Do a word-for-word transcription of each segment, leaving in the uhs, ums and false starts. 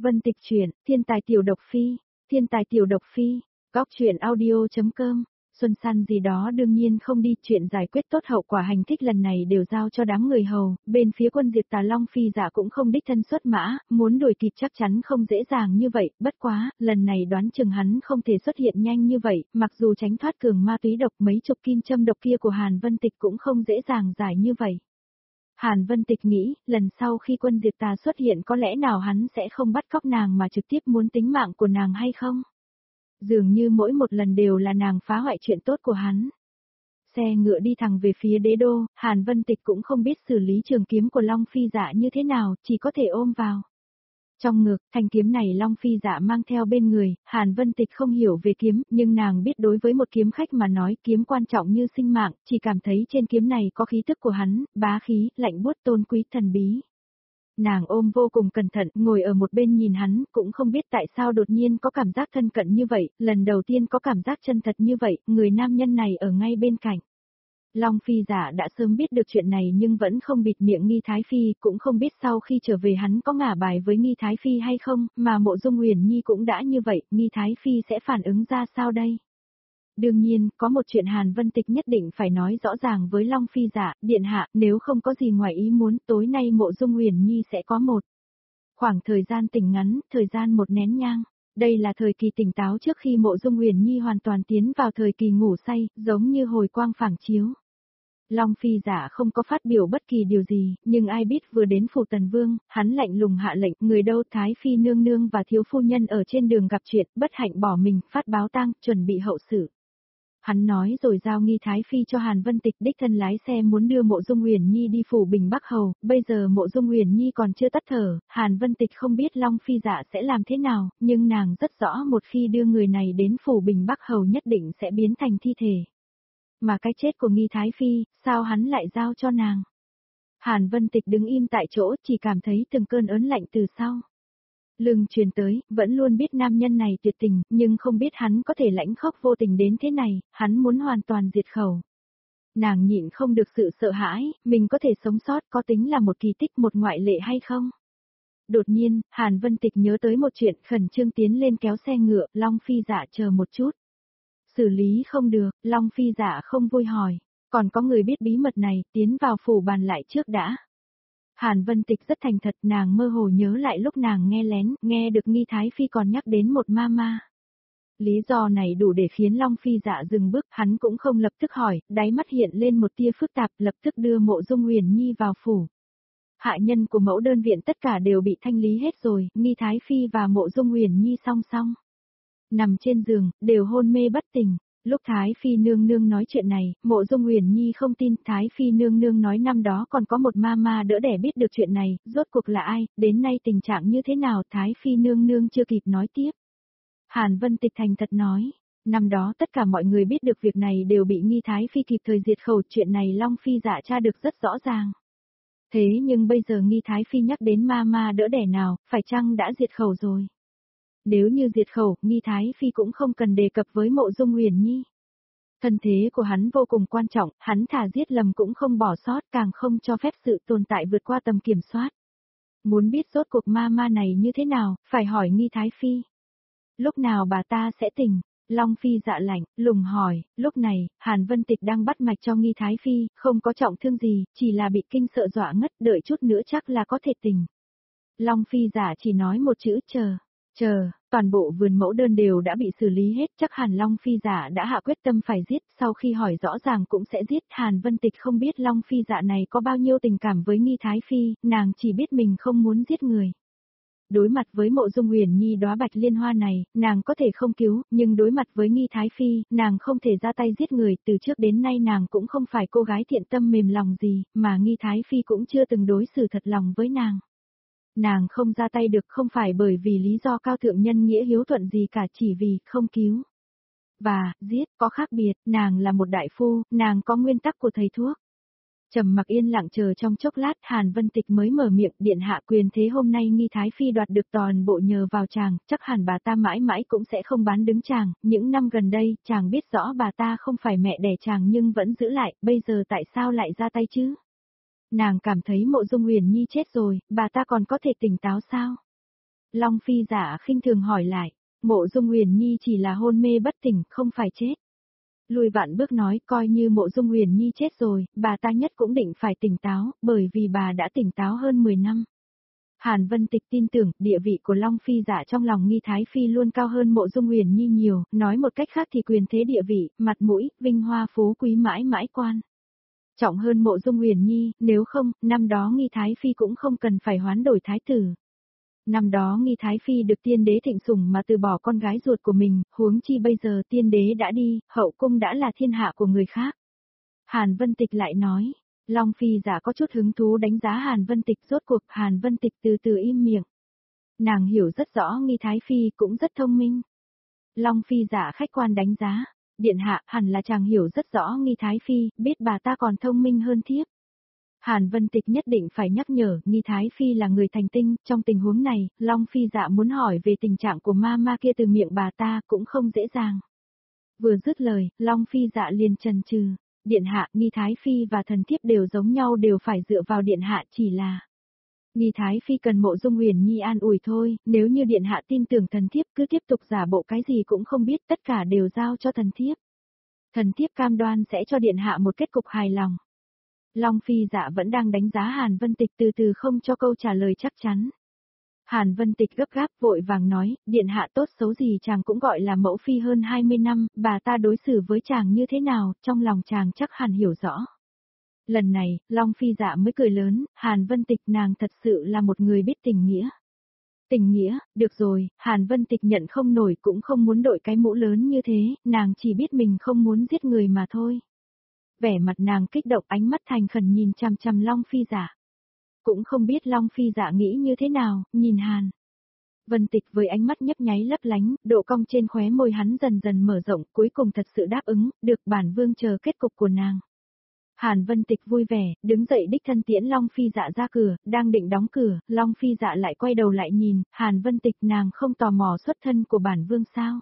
Vân Tịch truyện, thiên tài tiểu độc phi, thiên tài tiểu độc phi, góc truyện audio.com. Xuân San gì đó đương nhiên không đi, chuyện giải quyết tốt hậu quả hành thích lần này đều giao cho đám người hầu, bên phía quân diệt tà Long Phi Dạ cũng không đích thân xuất mã, muốn đuổi kịp chắc chắn không dễ dàng như vậy, bất quá, lần này đoán chừng hắn không thể xuất hiện nhanh như vậy, mặc dù tránh thoát cường ma túy độc mấy chục kim châm độc kia của Hàn Vân Tịch cũng không dễ dàng giải như vậy. Hàn Vân Tịch nghĩ, lần sau khi quân diệt tà xuất hiện có lẽ nào hắn sẽ không bắt cóc nàng mà trực tiếp muốn tính mạng của nàng hay không? Dường như mỗi một lần đều là nàng phá hoại chuyện tốt của hắn. Xe ngựa đi thẳng về phía đế đô, Hàn Vân Tịch cũng không biết xử lý trường kiếm của Long Phi Dạ như thế nào, chỉ có thể ôm vào. Trong ngực, thanh kiếm này Long Phi Dạ mang theo bên người, Hàn Vân Tịch không hiểu về kiếm, nhưng nàng biết đối với một kiếm khách mà nói kiếm quan trọng như sinh mạng, chỉ cảm thấy trên kiếm này có khí tức của hắn, bá khí, lạnh buốt tôn quý thần bí. Nàng ôm vô cùng cẩn thận, ngồi ở một bên nhìn hắn, cũng không biết tại sao đột nhiên có cảm giác thân cận như vậy, lần đầu tiên có cảm giác chân thật như vậy, người nam nhân này ở ngay bên cạnh. Long Phi Dạ đã sớm biết được chuyện này nhưng vẫn không bịt miệng Nghi Thái Phi, cũng không biết sau khi trở về hắn có ngả bài với Nghi Thái Phi hay không, mà Mộ Dung Uyển Nhi cũng đã như vậy, Nghi Thái Phi sẽ phản ứng ra sao đây? Đương nhiên, có một chuyện Hàn Vân Tịch nhất định phải nói rõ ràng với Long Phi Dạ, điện hạ, nếu không có gì ngoài ý muốn, tối nay Mộ Dung Uyển Nhi sẽ có một khoảng thời gian tỉnh ngắn, thời gian một nén nhang. Đây là thời kỳ tỉnh táo trước khi Mộ Dung Uyển Nhi hoàn toàn tiến vào thời kỳ ngủ say, giống như hồi quang phảng chiếu. Long Phi Dạ không có phát biểu bất kỳ điều gì, nhưng ai biết vừa đến phủ Tần Vương, hắn lạnh lùng hạ lệnh, người đâu Thái Phi nương nương và thiếu phu nhân ở trên đường gặp chuyện, bất hạnh bỏ mình, phát báo tang, chuẩn bị hậu sự. Hắn nói rồi giao Nghi Thái Phi cho Hàn Vân Tịch đích thân lái xe muốn đưa Mộ Dung Uyển Nhi đi phủ Bình Bắc Hầu, bây giờ Mộ Dung Uyển Nhi còn chưa tắt thở, Hàn Vân Tịch không biết Long Phi Dạ sẽ làm thế nào, nhưng nàng rất rõ một khi đưa người này đến phủ Bình Bắc Hầu nhất định sẽ biến thành thi thể. Mà cái chết của Nghi Thái Phi, sao hắn lại giao cho nàng? Hàn Vân Tịch đứng im tại chỗ, chỉ cảm thấy từng cơn ớn lạnh từ sau lưng truyền tới, vẫn luôn biết nam nhân này tuyệt tình, nhưng không biết hắn có thể lãnh khóc vô tình đến thế này, hắn muốn hoàn toàn diệt khẩu. Nàng nhịn không được sự sợ hãi, mình có thể sống sót có tính là một kỳ tích, một ngoại lệ hay không? Đột nhiên, Hàn Vân Tịch nhớ tới một chuyện, khẩn trương tiến lên kéo xe ngựa, Long Phi Dạ chờ một chút. Xử lý không được, Long Phi Dạ không vui hỏi, còn có người biết bí mật này, tiến vào phủ bàn lại trước đã. Hàn Vân Tịch rất thành thật, nàng mơ hồ nhớ lại lúc nàng nghe lén, nghe được Nghi Thái Phi còn nhắc đến một ma ma. Lý do này đủ để khiến Long Phi Dạ dừng bước, hắn cũng không lập tức hỏi, đáy mắt hiện lên một tia phức tạp, lập tức đưa Mộ Dung Uyển Nhi vào phủ. Hạ nhân của mẫu đơn viện tất cả đều bị thanh lý hết rồi, Nghi Thái Phi và Mộ Dung Uyển Nhi song song nằm trên giường, đều hôn mê bất tỉnh. Lúc Thái Phi nương nương nói chuyện này, Mộ Dung Uyển Nhi không tin, Thái Phi nương nương nói năm đó còn có một ma ma đỡ đẻ biết được chuyện này, rốt cuộc là ai, đến nay tình trạng như thế nào, Thái Phi nương nương chưa kịp nói tiếp. Hàn Vân Tịch thành thật nói, năm đó tất cả mọi người biết được việc này đều bị Nghi Thái Phi kịp thời diệt khẩu, chuyện này Long Phi Dạ tra được rất rõ ràng. Thế nhưng bây giờ Nghi Thái Phi nhắc đến ma ma đỡ đẻ nào, phải chăng đã diệt khẩu rồi? Nếu như diệt khẩu, Nghi Thái Phi cũng không cần đề cập với Mộ Dung Uyển Nhi. Thân thế của hắn vô cùng quan trọng, hắn thà giết lầm cũng không bỏ sót, càng không cho phép sự tồn tại vượt qua tầm kiểm soát. Muốn biết rốt cuộc ma ma này như thế nào, phải hỏi Nghi Thái Phi. Lúc nào bà ta sẽ tỉnh? Long Phi Dạ lạnh, lùng hỏi, lúc này, Hàn Vân Tịch đang bắt mạch cho Nghi Thái Phi, không có trọng thương gì, chỉ là bị kinh sợ dọa ngất, đợi chút nữa chắc là có thể tỉnh. Long Phi Dạ chỉ nói một chữ chờ. Chờ, toàn bộ vườn mẫu đơn đều đã bị xử lý hết, chắc hẳn Long Phi Dạ đã hạ quyết tâm phải giết, sau khi hỏi rõ ràng cũng sẽ giết. Hàn Vân Tịch không biết Long Phi Dạ này có bao nhiêu tình cảm với Nghi Thái Phi, nàng chỉ biết mình không muốn giết người. Đối mặt với Mộ Dung Uyển Nhi đóa bạch liên hoa này, nàng có thể không cứu, nhưng đối mặt với Nghi Thái Phi, nàng không thể ra tay giết người, từ trước đến nay nàng cũng không phải cô gái thiện tâm mềm lòng gì, mà Nghi Thái Phi cũng chưa từng đối xử thật lòng với nàng. Nàng không ra tay được không phải bởi vì lý do cao thượng nhân nghĩa hiếu thuận gì cả, chỉ vì không cứu và giết có khác biệt, nàng là một đại phu, nàng có nguyên tắc của thầy thuốc. Trầm mặc yên lặng chờ trong chốc lát, Hàn Vân Tịch mới mở miệng, điện hạ, quyền thế hôm nay Nghi Thái Phi đoạt được toàn bộ nhờ vào chàng, chắc hẳn bà ta mãi mãi cũng sẽ không bán đứng chàng, những năm gần đây, chàng biết rõ bà ta không phải mẹ đẻ chàng nhưng vẫn giữ lại, bây giờ tại sao lại ra tay chứ? Nàng cảm thấy Mộ Dung Uyển Nhi chết rồi, bà ta còn có thể tỉnh táo sao? Long Phi Dạ khinh thường hỏi lại, Mộ Dung Uyển Nhi chỉ là hôn mê bất tỉnh, không phải chết. Lùi vạn bước nói, coi như Mộ Dung Uyển Nhi chết rồi, bà ta nhất cũng định phải tỉnh táo, bởi vì bà đã tỉnh táo hơn mười năm. Hàn Vân Tịch tin tưởng, địa vị của Long Phi Dạ trong lòng Nghi Thái Phi luôn cao hơn Mộ Dung Uyển Nhi nhiều, nói một cách khác thì quyền thế địa vị, mặt mũi, vinh hoa phú quý mãi mãi quan trọng hơn Mộ Dung Uyển Nhi, nếu không, năm đó Nghi Thái Phi cũng không cần phải hoán đổi thái tử. Năm đó Nghi Thái Phi được tiên đế thịnh sủng mà từ bỏ con gái ruột của mình, huống chi bây giờ tiên đế đã đi, hậu cung đã là thiên hạ của người khác. Hàn Vân Tịch lại nói, Long Phi Dạ có chút hứng thú đánh giá Hàn Vân Tịch, rốt cuộc Hàn Vân Tịch từ từ im miệng. Nàng hiểu rất rõ Nghi Thái Phi cũng rất thông minh. Long Phi Dạ khách quan đánh giá, điện hạ hẳn là chàng hiểu rất rõ Nghi Thái Phi, biết bà ta còn thông minh hơn thiếp. Hàn Vân Tịch nhất định phải nhắc nhở, Nghi Thái Phi là người thành tinh, trong tình huống này, Long Phi Dạ muốn hỏi về tình trạng của ma ma kia từ miệng bà ta cũng không dễ dàng. Vừa dứt lời, Long Phi Dạ liền chần chừ, điện hạ, Nghi Thái Phi và thần thiếp đều giống nhau, đều phải dựa vào điện hạ, chỉ là Nghi Thái Phi cần Mộ Dung Uyển Nhi an ủi thôi, nếu như điện hạ tin tưởng thần thiếp cứ tiếp tục giả bộ cái gì cũng không biết, tất cả đều giao cho thần thiếp. Thần thiếp cam đoan sẽ cho điện hạ một kết cục hài lòng. Long Phi Dạ vẫn đang đánh giá Hàn Vân Tịch, từ từ không cho câu trả lời chắc chắn. Hàn Vân Tịch gấp gáp vội vàng nói, điện hạ tốt xấu gì chàng cũng gọi là mẫu phi hơn hai mươi năm, bà ta đối xử với chàng như thế nào, trong lòng chàng chắc hẳn hiểu rõ. Lần này, Long Phi Dạ mới cười lớn, Hàn Vân Tịch nàng thật sự là một người biết tình nghĩa. Tình nghĩa, được rồi, Hàn Vân Tịch nhận không nổi cũng không muốn đội cái mũ lớn như thế, nàng chỉ biết mình không muốn giết người mà thôi. Vẻ mặt nàng kích động, ánh mắt thành khẩn nhìn chằm chằm Long Phi Dạ. Cũng không biết Long Phi Dạ nghĩ như thế nào, nhìn Hàn Vân Tịch với ánh mắt nhấp nháy lấp lánh, độ cong trên khóe môi hắn dần dần mở rộng, cuối cùng thật sự đáp ứng, được bản vương chờ kết cục của nàng. Hàn Vân Tịch vui vẻ, đứng dậy đích thân tiễn Long Phi Dạ ra cửa, đang định đóng cửa, Long Phi Dạ lại quay đầu lại nhìn, Hàn Vân Tịch nàng không tò mò xuất thân của bản vương sao?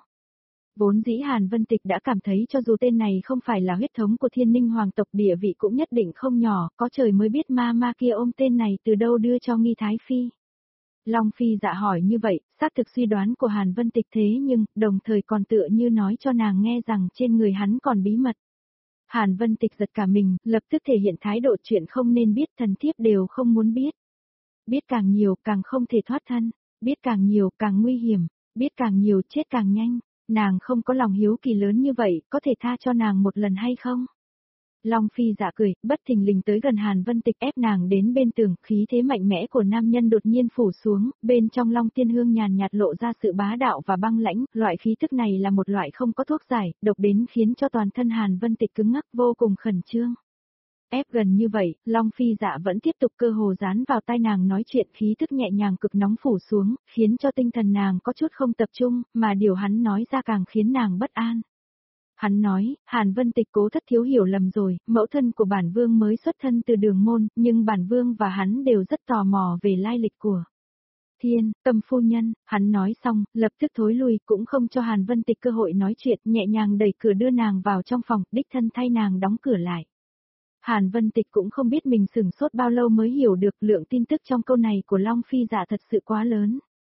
Vốn dĩ Hàn Vân Tịch đã cảm thấy cho dù tên này không phải là huyết thống của Thiên Ninh hoàng tộc, địa vị cũng nhất định không nhỏ, có trời mới biết ma ma kia ôm tên này từ đâu đưa cho Nghi Thái Phi. Long Phi Dạ hỏi như vậy, xác thực suy đoán của Hàn Vân Tịch, thế nhưng, đồng thời còn tựa như nói cho nàng nghe rằng trên người hắn còn bí mật. Hàn Vân Tịch giật cả mình, lập tức thể hiện thái độ chuyện không nên biết, thần thiếp đều không muốn biết. Biết càng nhiều càng không thể thoát thân, biết càng nhiều càng nguy hiểm, biết càng nhiều chết càng nhanh. Nàng không có lòng hiếu kỳ lớn như vậy, có thể tha cho nàng một lần hay không? Long Phi Dạ cười, bất thình lình tới gần Hàn Vân Tịch, ép nàng đến bên tường, khí thế mạnh mẽ của nam nhân đột nhiên phủ xuống, bên trong Long Tiên Hương nhàn nhạt lộ ra sự bá đạo và băng lãnh, loại khí tức này là một loại không có thuốc giải, độc đến khiến cho toàn thân Hàn Vân Tịch cứng ngắc, vô cùng khẩn trương. Ép gần như vậy, Long Phi Dạ vẫn tiếp tục cơ hồ dán vào tai nàng nói chuyện, khí tức nhẹ nhàng cực nóng phủ xuống, khiến cho tinh thần nàng có chút không tập trung, mà điều hắn nói ra càng khiến nàng bất an. Hắn nói, Hàn Vân Tịch cố thất thiếu hiểu lầm rồi, mẫu thân của bản vương mới xuất thân từ Đường môn, nhưng bản vương và hắn đều rất tò mò về lai lịch của Thiên Tâm phu nhân. Hắn nói xong, lập tức thối lui, cũng không cho Hàn Vân Tịch cơ hội nói chuyện, nhẹ nhàng đẩy cửa đưa nàng vào trong phòng, đích thân thay nàng đóng cửa lại. Hàn Vân Tịch cũng không biết mình sửng sốt bao lâu mới hiểu được lượng tin tức trong câu này của Long Phi Dạ thật sự quá lớn.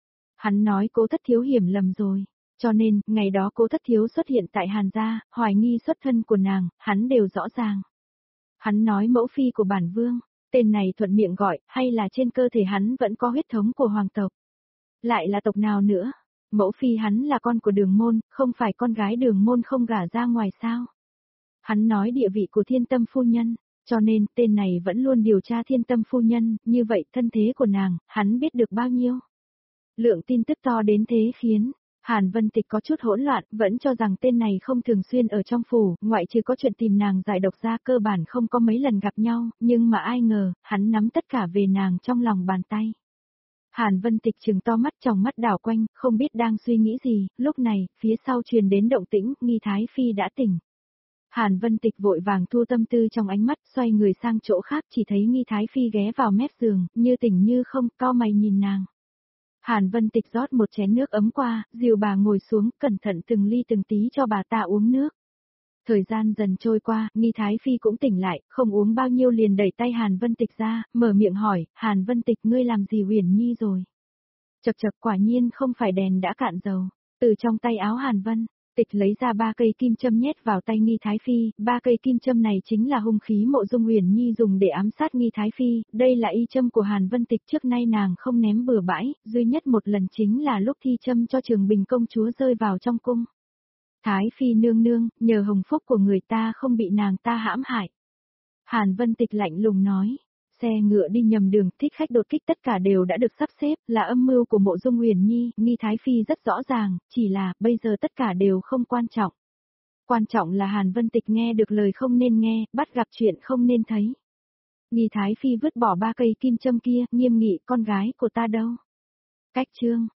Hắn nói cố thất thiếu hiểm lầm rồi, cho nên, ngày đó cố thất thiếu xuất hiện tại Hàn gia, hoài nghi xuất thân của nàng, hắn đều rõ ràng. Hắn nói mẫu phi của bản vương, tên này thuận miệng gọi, hay là trên cơ thể hắn vẫn có huyết thống của hoàng tộc? Lại là tộc nào nữa? Mẫu phi hắn là con của Đường môn, không phải con gái Đường môn không gả ra ngoài sao? Hắn nói địa vị của Thiên Tâm phu nhân, cho nên tên này vẫn luôn điều tra Thiên Tâm phu nhân, như vậy thân thế của nàng, hắn biết được bao nhiêu? Lượng tin tức to đến thế khiến Hàn Vân Tịch có chút hỗn loạn, vẫn cho rằng tên này không thường xuyên ở trong phủ, ngoại trừ có chuyện tìm nàng giải độc ra, cơ bản không có mấy lần gặp nhau, nhưng mà ai ngờ, hắn nắm tất cả về nàng trong lòng bàn tay. Hàn Vân Tịch trừng to mắt, tròng mắt đảo quanh, không biết đang suy nghĩ gì, lúc này, phía sau truyền đến động tĩnh, Nghi Thái Phi đã tỉnh. Hàn Vân Tịch vội vàng thu tâm tư trong ánh mắt, xoay người sang chỗ khác, chỉ thấy Nghi Thái Phi ghé vào mép giường, như tỉnh như không, cau mày nhìn nàng. Hàn Vân Tịch rót một chén nước ấm qua, dìu bà ngồi xuống, cẩn thận từng ly từng tí cho bà ta uống nước. Thời gian dần trôi qua, Nghi Thái Phi cũng tỉnh lại, không uống bao nhiêu liền đẩy tay Hàn Vân Tịch ra, mở miệng hỏi, Hàn Vân Tịch ngươi làm gì Uyển Nhi rồi? Chậc chậc, quả nhiên không phải đèn đã cạn dầu. Từ trong tay áo Hàn Vân Tịch lấy ra ba cây kim châm nhét vào tay Nghi Thái Phi, ba cây kim châm này chính là hung khí Mộ Dung Uyển Nhi dùng để ám sát Nghi Thái Phi, đây là y châm của Hàn Vân Tịch trước nay nàng không ném bừa bãi, duy nhất một lần chính là lúc thi châm cho Trường Bình công chúa rơi vào trong cung. Thái Phi nương nương, nhờ hồng phúc của người ta không bị nàng ta hãm hại. Hàn Vân Tịch lạnh lùng nói. Xe ngựa đi nhầm đường, thích khách đột kích tất cả đều đã được sắp xếp, là âm mưu của Mộ Dung Uyển Nhi, Nghi Thái Phi rất rõ ràng, chỉ là, bây giờ tất cả đều không quan trọng. Quan trọng là Hàn Vân Tịch nghe được lời không nên nghe, bắt gặp chuyện không nên thấy. Nghi Thái Phi vứt bỏ ba cây kim châm kia, nghiêm nghị, con gái của ta đâu? Cách chương.